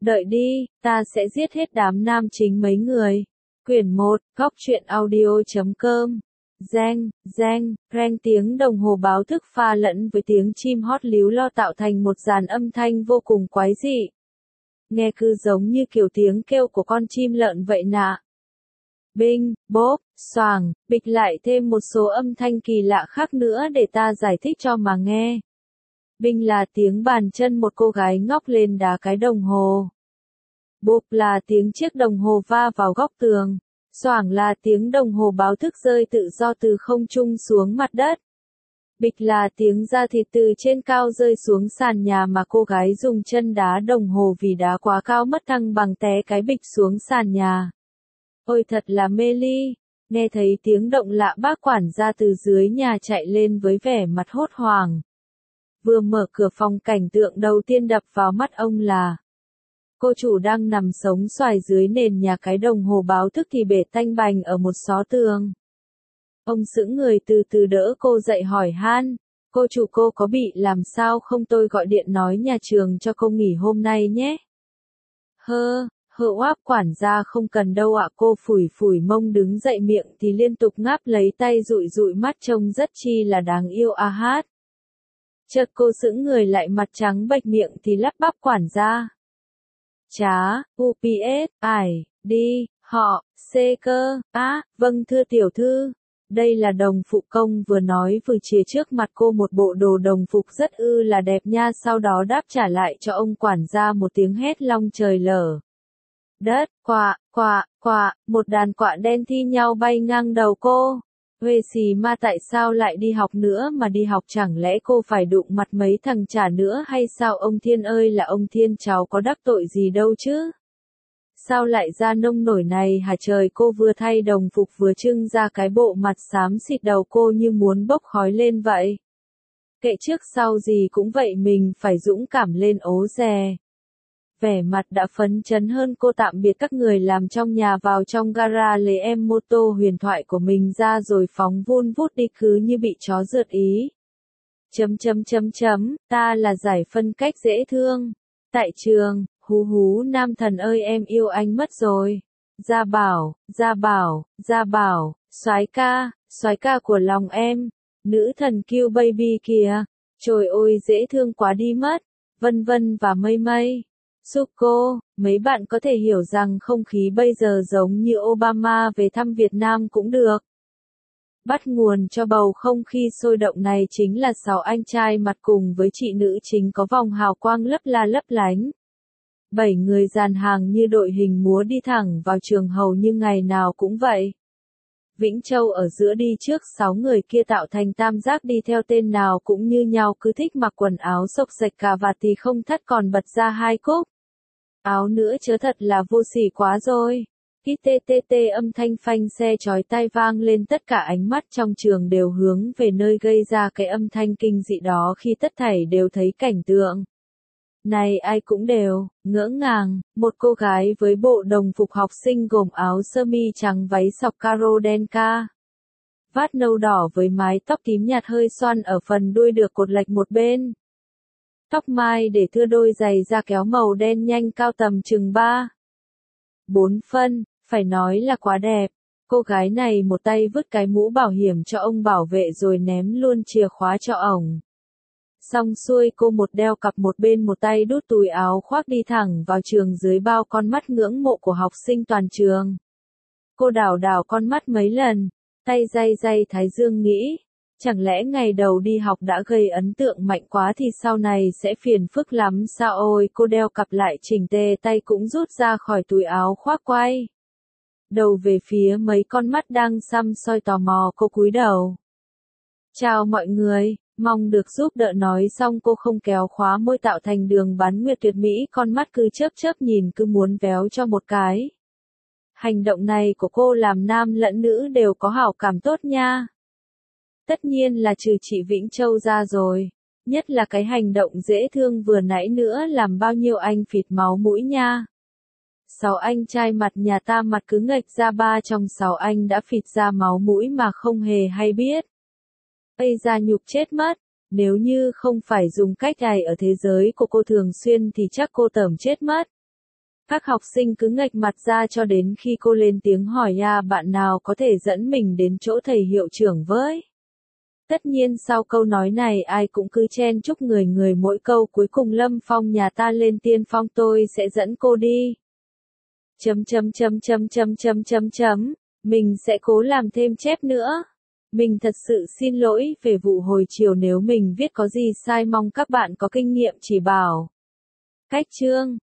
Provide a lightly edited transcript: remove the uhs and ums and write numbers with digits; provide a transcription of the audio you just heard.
Đợi đi, ta sẽ giết hết đám nam chính mấy người. Quyển 1, góc truyện audio.com. Reng, reng, reng tiếng đồng hồ báo thức pha lẫn với tiếng chim hót líu lo tạo thành một dàn âm thanh vô cùng quái dị. Nghe cứ giống như kiểu tiếng kêu của con chim lợn vậy nạ. Binh, bốp, xoàng, bịch lại thêm một số âm thanh kỳ lạ khác nữa để ta giải thích cho mà nghe. Binh là tiếng bàn chân một cô gái ngóc lên đá cái đồng hồ. Bộp là tiếng chiếc đồng hồ va vào góc tường. Xoảng là tiếng đồng hồ báo thức rơi tự do từ không trung xuống mặt đất. Bịch là tiếng da thịt từ trên cao rơi xuống sàn nhà mà cô gái dùng chân đá đồng hồ vì đá quá cao mất thăng bằng té cái bịch xuống sàn nhà. Ôi thật là mê ly. Nghe thấy tiếng động lạ bác quản gia từ dưới nhà chạy lên với vẻ mặt hốt hoảng. Vừa mở cửa phòng cảnh tượng đầu tiên đập vào mắt ông là cô chủ đang nằm sống xoài dưới nền nhà cái đồng hồ báo thức thì bể tanh bành ở một xó tường. Ông sững người từ từ đỡ cô dậy hỏi han, cô chủ cô có bị làm sao không tôi gọi điện nói nhà trường cho cô nghỉ hôm nay nhé. Oáp quản gia không cần đâu ạ cô phủi phủi mông đứng dậy miệng thì liên tục ngáp lấy tay dụi dụi mắt trông rất chi là đáng yêu a hát. Chợt cô sững người lại mặt trắng bệch miệng thì lắp bắp quản gia. Chá, UPS, ải, đi, họ, xê cơ, vâng thưa tiểu thư. Đây là đồng phụ công vừa nói vừa chìa trước mặt cô một bộ đồ đồng phục rất là đẹp nha sau đó đáp trả lại cho ông quản gia một tiếng hét long trời lở đất, quạ, một đàn quạ đen thi nhau bay ngang đầu cô. Huê xì ma tại sao lại đi học nữa mà đi học chẳng lẽ cô phải đụng mặt mấy thằng trả nữa hay sao ông Thiên ơi là ông Thiên cháu có đắc tội gì đâu chứ? Sao lại ra nông nổi này hả trời cô vừa thay đồng phục vừa trưng ra cái bộ mặt xám xịt đầu cô như muốn bốc khói lên vậy. Kệ trước sau gì cũng vậy mình phải dũng cảm lên ố dè. Vẻ mặt đã phấn chấn hơn cô tạm biệt các người làm trong nhà vào trong gara lấy em mô tô huyền thoại của mình ra rồi phóng vun vút đi cứ như bị chó rượt ý. Ta là giải phân cách dễ thương. Tại trường, hú nam thần ơi em yêu anh mất rồi. Gia bảo, soái ca của lòng em. Nữ thần kill baby kìa. Trời ơi dễ thương quá đi mất. Vân vân và mây mây. Suko, mấy bạn có thể hiểu rằng không khí bây giờ giống như Obama về thăm Việt Nam cũng được. Bắt nguồn cho bầu không khí sôi động này chính là 6 anh trai mặt cùng với chị nữ chính có vòng hào quang lấp la lấp lánh. 7 người dàn hàng như đội hình múa đi thẳng vào trường hầu như ngày nào cũng vậy. Vĩnh Châu ở giữa đi trước 6 người kia tạo thành tam giác đi theo tên nào cũng như nhau cứ thích mặc quần áo xộc xệch cà vạt thì không thắt còn bật ra 2 cúc. Áo nữa chớ thật là vô sỉ quá rồi. Ttt âm thanh phanh xe chói tai vang lên tất cả ánh mắt trong trường đều hướng về nơi gây ra cái âm thanh kinh dị đó khi tất thảy đều thấy cảnh tượng. Này ai cũng đều, ngỡ ngàng, một cô gái với bộ đồng phục học sinh gồm áo sơ mi trắng váy sọc caro đen ca. Vát nâu đỏ với mái tóc tím nhạt hơi xoăn ở phần đuôi được cột lệch một bên. Tóc mai để thưa đôi giày da kéo màu đen nhanh cao tầm chừng 4 phân, phải nói là quá đẹp. Cô gái này một tay vứt cái mũ bảo hiểm cho ông bảo vệ rồi ném luôn chìa khóa cho ổng. Xong xuôi cô một đeo cặp một bên một tay đút túi áo khoác đi thẳng vào trường dưới bao con mắt ngưỡng mộ của học sinh toàn trường. Cô đảo đảo con mắt mấy lần, tay day thái dương nghĩ, chẳng lẽ ngày đầu đi học đã gây ấn tượng mạnh quá thì sau này sẽ phiền phức lắm sao ôi cô đeo cặp lại chỉnh tề tay cũng rút ra khỏi túi áo khoác quay. Đầu về phía mấy con mắt đang săm soi tò mò cô cúi đầu. Chào mọi người. Mong được giúp đỡ nói xong cô không kéo khóa môi tạo thành đường bán nguyệt tuyệt mỹ con mắt cứ chớp nhìn cứ muốn véo cho một cái. Hành động này của cô làm nam lẫn nữ đều có hảo cảm tốt nha. Tất nhiên là trừ chị Vĩnh Châu ra rồi. Nhất là cái hành động dễ thương vừa nãy nữa làm bao nhiêu anh phịt máu mũi nha. 6 anh trai mặt nhà ta mặt cứ nghệch ra 3 trong 6 anh đã phịt ra máu mũi mà không hề hay biết. Ây da nhục chết mất, nếu như không phải dùng cách này ở thế giới của cô thường xuyên thì chắc cô tởm chết mất. Các học sinh cứ nghệch mặt ra cho đến khi cô lên tiếng hỏi bạn nào có thể dẫn mình đến chỗ thầy hiệu trưởng với. Tất nhiên sau câu nói này ai cũng cứ chen chúc người người mỗi câu cuối cùng Lâm Phong nhà ta lên tiên phong tôi sẽ dẫn cô đi. Mình sẽ cố làm thêm chép nữa. Mình thật sự xin lỗi về vụ hồi chiều nếu mình viết có gì sai mong các bạn có kinh nghiệm chỉ bảo. Cách chương